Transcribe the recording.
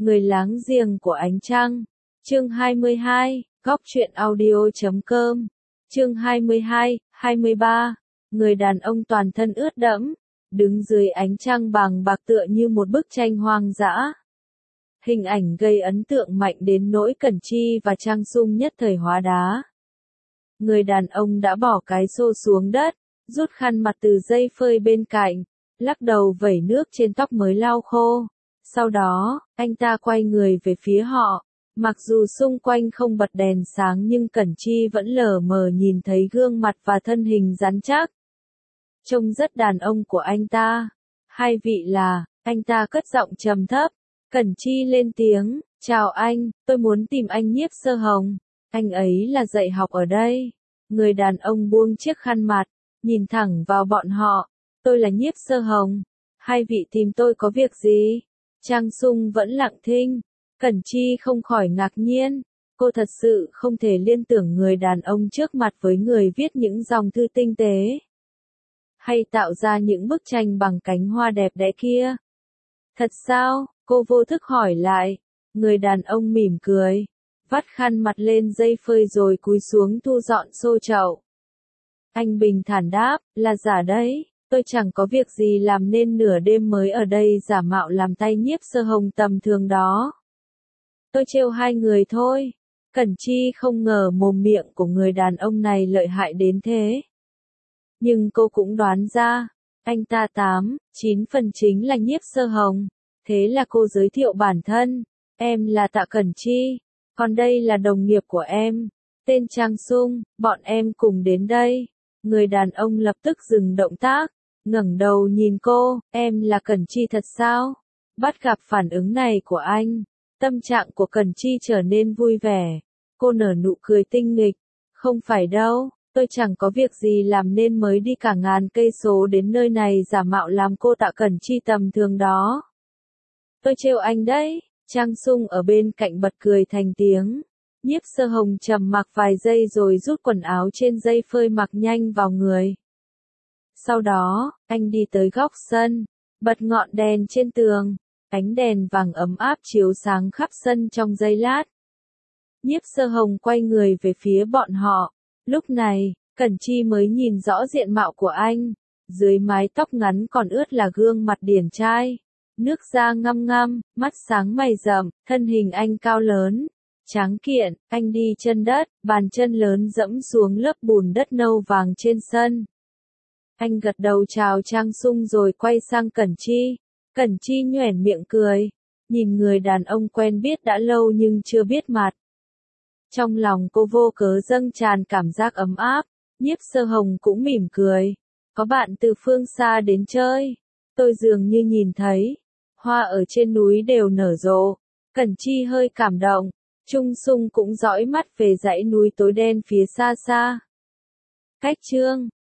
Người láng giềng của ánh trăng. Chương 22, góc truyện audio.com. Chương 22, 23. Người đàn ông toàn thân ướt đẫm, đứng dưới ánh trăng vàng bạc tựa như một bức tranh hoang dã. Hình ảnh gây ấn tượng mạnh đến nỗi Cẩn Chi và Trang Sung nhất thời hóa đá. Người đàn ông đã bỏ cái xô xuống đất, rút khăn mặt từ dây phơi bên cạnh, lắc đầu vẩy nước trên tóc mới lau khô. Sau đó, anh ta quay người về phía họ. Mặc dù xung quanh không bật đèn sáng nhưng Cẩn Chi vẫn lờ mờ nhìn thấy gương mặt và thân hình rắn chắc. Trông rất đàn ông của anh ta. Hai vị là, anh ta cất giọng trầm thấp. Cẩn Chi lên tiếng, chào anh, tôi muốn tìm anh Nhiếp Sơ Hồng. Anh ấy là dạy học ở đây. Người đàn ông buông chiếc khăn mặt, nhìn thẳng vào bọn họ. Tôi là Nhiếp Sơ Hồng. Hai vị tìm tôi có việc gì? Trang Sung vẫn lặng thinh. Cẩn Chi không khỏi ngạc nhiên. Cô thật sự không thể liên tưởng người đàn ông trước mặt với người viết những dòng thư tinh tế, hay tạo ra những bức tranh bằng cánh hoa đẹp đẽ kia. Thật sao? Cô vô thức hỏi lại. Người đàn ông mỉm cười, vắt khăn mặt lên dây phơi rồi cúi xuống thu dọn xô chậu. Anh bình thản đáp, là giả đấy, tôi chẳng có việc gì làm nên nửa đêm mới ở đây giả mạo làm tay Nhiếp Sơ Hồng tầm thường đó. Tôi trêu hai người thôi. Cẩn Chi không ngờ mồm miệng của người đàn ông này lợi hại đến thế. Nhưng cô cũng đoán ra, anh ta 9 phần chính là Nhiếp Sơ Hồng. Thế là cô giới thiệu bản thân. Em là Tạ Cẩn Chi, còn đây là đồng nghiệp của em, tên Trang Sung, bọn em cùng đến đây. Người đàn ông lập tức dừng động tác, ngẩng đầu nhìn cô, em là Cẩn Chi thật sao? Bắt gặp phản ứng này của anh, tâm trạng của Cẩn Chi trở nên vui vẻ. Cô nở nụ cười tinh nghịch, không phải đâu, tôi chẳng có việc gì làm nên mới đi cả ngàn cây số đến nơi này giả mạo làm cô Tạ Cẩn Chi tầm thường đó. Tôi trêu anh đấy. Trang Sung ở bên cạnh bật cười thành tiếng. Nhiếp Sơ Hồng trầm mặc vài giây rồi rút quần áo trên dây phơi mặc nhanh vào người. Sau đó, anh đi tới góc sân, bật ngọn đèn trên tường. Ánh đèn vàng ấm áp chiếu sáng khắp sân trong giây lát. Nhiếp Sơ Hồng quay người về phía bọn họ. Lúc này, Cẩn Chi mới nhìn rõ diện mạo của anh. Dưới mái tóc ngắn còn ướt là gương mặt điển trai. Nước da ngăm ngăm, mắt sáng mày rậm, thân hình anh cao lớn, tráng kiện, anh đi chân đất, bàn chân lớn dẫm xuống lớp bùn đất nâu vàng trên sân. Anh gật đầu chào Trang Sung rồi quay sang Cẩn Chi. Cẩn Chi nhoẻn miệng cười, nhìn người đàn ông quen biết đã lâu nhưng chưa biết mặt. Trong lòng cô vô cớ dâng tràn cảm giác ấm áp. Nhiếp Sơ Hồng cũng mỉm cười. Có bạn từ phương xa đến chơi. Tôi dường như nhìn thấy hoa ở trên núi đều nở rộ. Cẩn Chi hơi cảm động. Trung Sung cũng dõi mắt về dãy núi tối đen phía xa xa. Cách chương